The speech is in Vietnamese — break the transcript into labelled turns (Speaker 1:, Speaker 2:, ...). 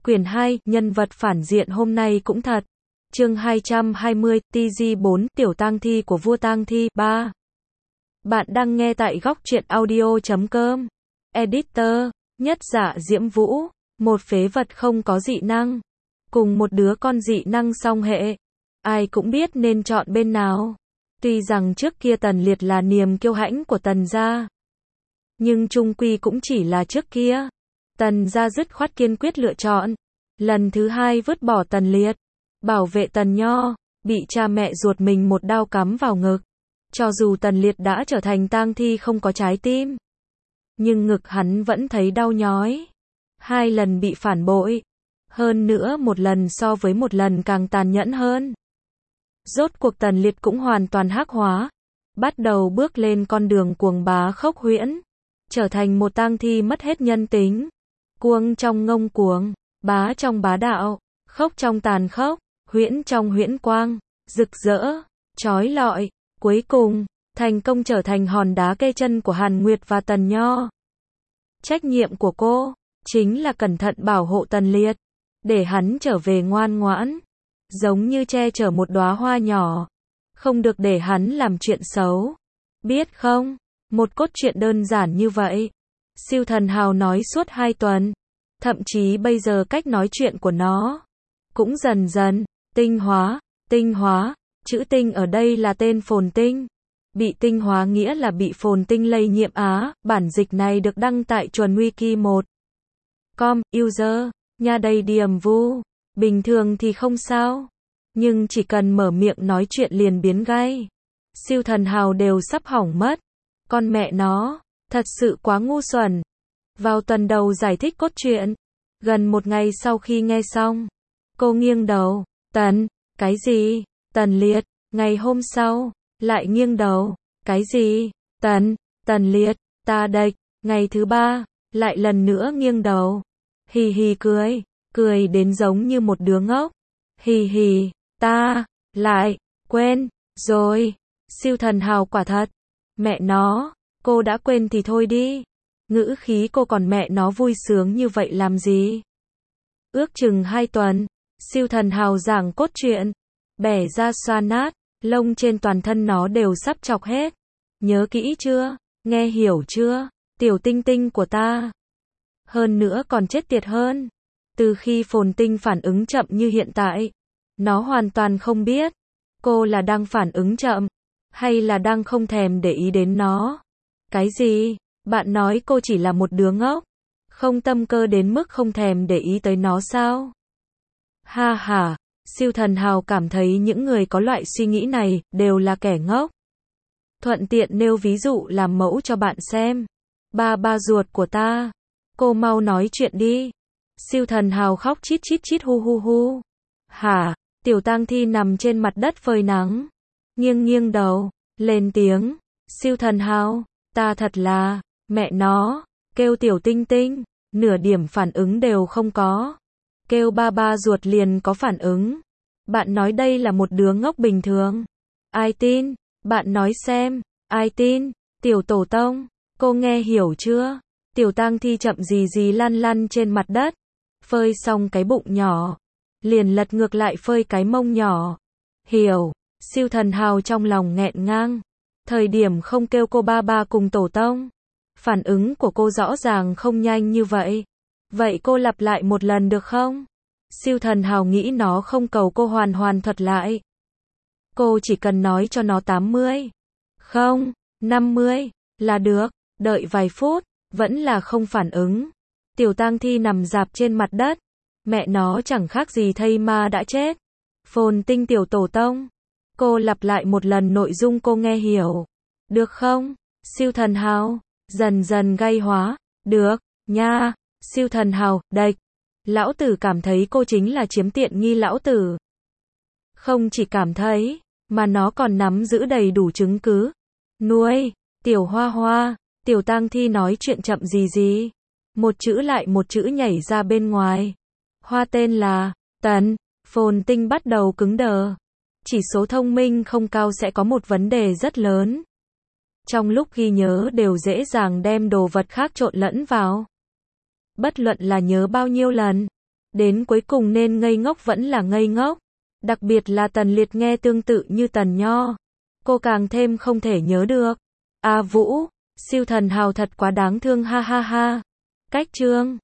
Speaker 1: Quyển 2, nhân vật phản diện hôm nay cũng thật. Chương 220, TG4, Tiểu tang thi của vua tang thi, 3. Bạn đang nghe tại góc truyện audio.com. Editor, Nhất Dạ Diễm Vũ, một phế vật không có dị năng, cùng một đứa con dị năng song hệ. Ai cũng biết nên chọn bên nào. Tuy rằng trước kia Tần Liệt là niềm kiêu hãnh của Tần gia, nhưng chung quy cũng chỉ là trước kia. Tần gia dứt khoát kiên quyết lựa chọn lần thứ hai vứt bỏ Tần Liệt, bảo vệ Tần Nho, bị cha mẹ ruột mình một đao cắm vào ngực. Cho dù Tần Liệt đã trở thành tang thi không có trái tim, nhưng ngực hắn vẫn thấy đau nhói. 2 lần bị phản bội, hơn nữa một lần so với một lần càng tàn nhẫn hơn. Rốt cuộc Tần Liệt cũng hoàn toàn hắc hóa, bắt đầu bước lên con đường cuồng bá khốc huyễn, trở thành một tang thi mất hết nhân tính. Cuồng trong ngông cuồng, bá trong bá đạo, khốc trong tàn khốc, huyễn trong huyễn quang, rực rỡ, chói lọi. Cuối cùng, thành công trở thành hòn đá kê chân của Hàn Nguyệt và Tần Nho. Trách nhiệm của cô chính là cẩn thận bảo hộ Tần Liệt, để hắn trở về ngoan ngoãn, giống như che chở một đóa hoa nhỏ, không được để hắn làm chuyện xấu. Biết không, một cốt truyện đơn giản như vậy, Siêu Thần Hào nói suốt 2 tuần, thậm chí bây giờ cách nói chuyện của nó cũng dần dần tinh hóa. Chữ tinh ở đây là tên phồn tinh. Bị tinh hóa nghĩa là bị phồn tinh lây nhiễm á. Bản dịch này được đăng tại chuẩn wiki 1.com, user, nha đầy điểm vu. Bình thường thì không sao, nhưng chỉ cần mở miệng nói chuyện liền biến gay. Siêu Thần Hào đều sắp hỏng mất. Con mẹ nó, thật sự quá ngu xuẩn. Vào tuần đầu giải thích cốt truyện, gần 1 ngày sau khi nghe xong, cô nghiêng đầu. Cái gì? Tần Liệt. Ngày hôm sau, lại nghiêng đầu. Cái gì? Tần Liệt, ta địch. Ngày thứ 3, lại lần nữa nghiêng đầu. Hì hì cười đến giống như một đứa ngốc. Hì hì, ta lại quên rồi. Siêu Thần Hào quả thật. Mẹ nó, cô đã quên thì thôi đi. Ngữ khí cô còn mẹ nó vui sướng như vậy làm gì? Ước chừng 2 tuần, Siêu Thần Hào giảng cốt truyện, bẻ ra xoa nát, lông trên toàn thân nó đều sắp chọc hết. Nhớ kỹ chưa? Nghe hiểu chưa? Tiểu tinh tinh của ta. Hơn nữa còn chết tiệt hơn. Từ khi phồn tinh phản ứng chậm như hiện tại, nó hoàn toàn không biết cô là đang phản ứng chậm, hay là đang không thèm để ý đến nó. Cái gì? Bạn nói cô chỉ là một đứa ngốc, không tâm cơ đến mức không thèm để ý tới nó sao? Ha ha. Siêu Thần Hào cảm thấy những người có loại suy nghĩ này đều là kẻ ngốc. Thuận tiện nêu ví dụ làm mẫu cho bạn xem. Ba ruột của ta. Cô mau nói chuyện đi. Siêu Thần Hào khóc chít chít hu hu hu. Hả? Tiểu tang thi nằm trên mặt đất phơi nắng, nghiêng đầu, lên tiếng. Siêu Thần Hào, ta thật là, mẹ nó, kêu tiểu tinh tinh, nửa điểm phản ứng đều không có. Kêu ba ruột liền có phản ứng. Bạn nói đây là một đứa ngốc bình thường. Ai tin? Bạn nói xem, ai tin? Tiểu tổ tông, cô nghe hiểu chưa? Tiểu tang thi chậm gì lăn trên mặt đất, phơi xong cái bụng nhỏ, liền lật ngược lại phơi cái mông nhỏ. Hiểu. Siêu Thần Hào trong lòng nghẹn ngang. Thời điểm không kêu cô ba cùng tổ tông, phản ứng của cô rõ ràng không nhanh như vậy. Vậy cô lặp lại một lần được không? Siêu Thần Hào nghĩ nó không cầu cô hoàn thuật lại. Cô chỉ cần nói cho nó 80, không, 50 là được. Đợi vài phút, vẫn là không phản ứng. Tiểu tang thi nằm rạp trên mặt đất. Mẹ nó chẳng khác gì thây ma đã chết. Phồn tinh tiểu tổ tông. Cô lặp lại một lần nội dung cô nghe hiểu. Được không? Siêu Thần Hào dần gay hóa. Được, nha. Siêu Thần Hào, địch. Lão tử cảm thấy cô chính là chiếm tiện nghi lão tử. Không chỉ cảm thấy, mà nó còn nắm giữ đầy đủ chứng cứ. Nuôi, tiểu hoa, tiểu tang thi nói chuyện chậm gì. Một chữ lại một chữ nhảy ra bên ngoài. Hoa tên là Tần. Phồn tinh bắt đầu cứng đờ. Chỉ số thông minh không cao sẽ có một vấn đề rất lớn. Trong lúc ghi nhớ đều dễ dàng đem đồ vật khác trộn lẫn vào. Bất luận là nhớ bao nhiêu lần, Đến cuối cùng nên ngây ngốc vẫn là ngây ngốc. Đặc biệt là Tần Liệt nghe tương tự như Tần Nho. Cô càng thêm không thể nhớ được. A Vũ, siêu thần hào thật quá đáng thương ha ha ha. Cách chương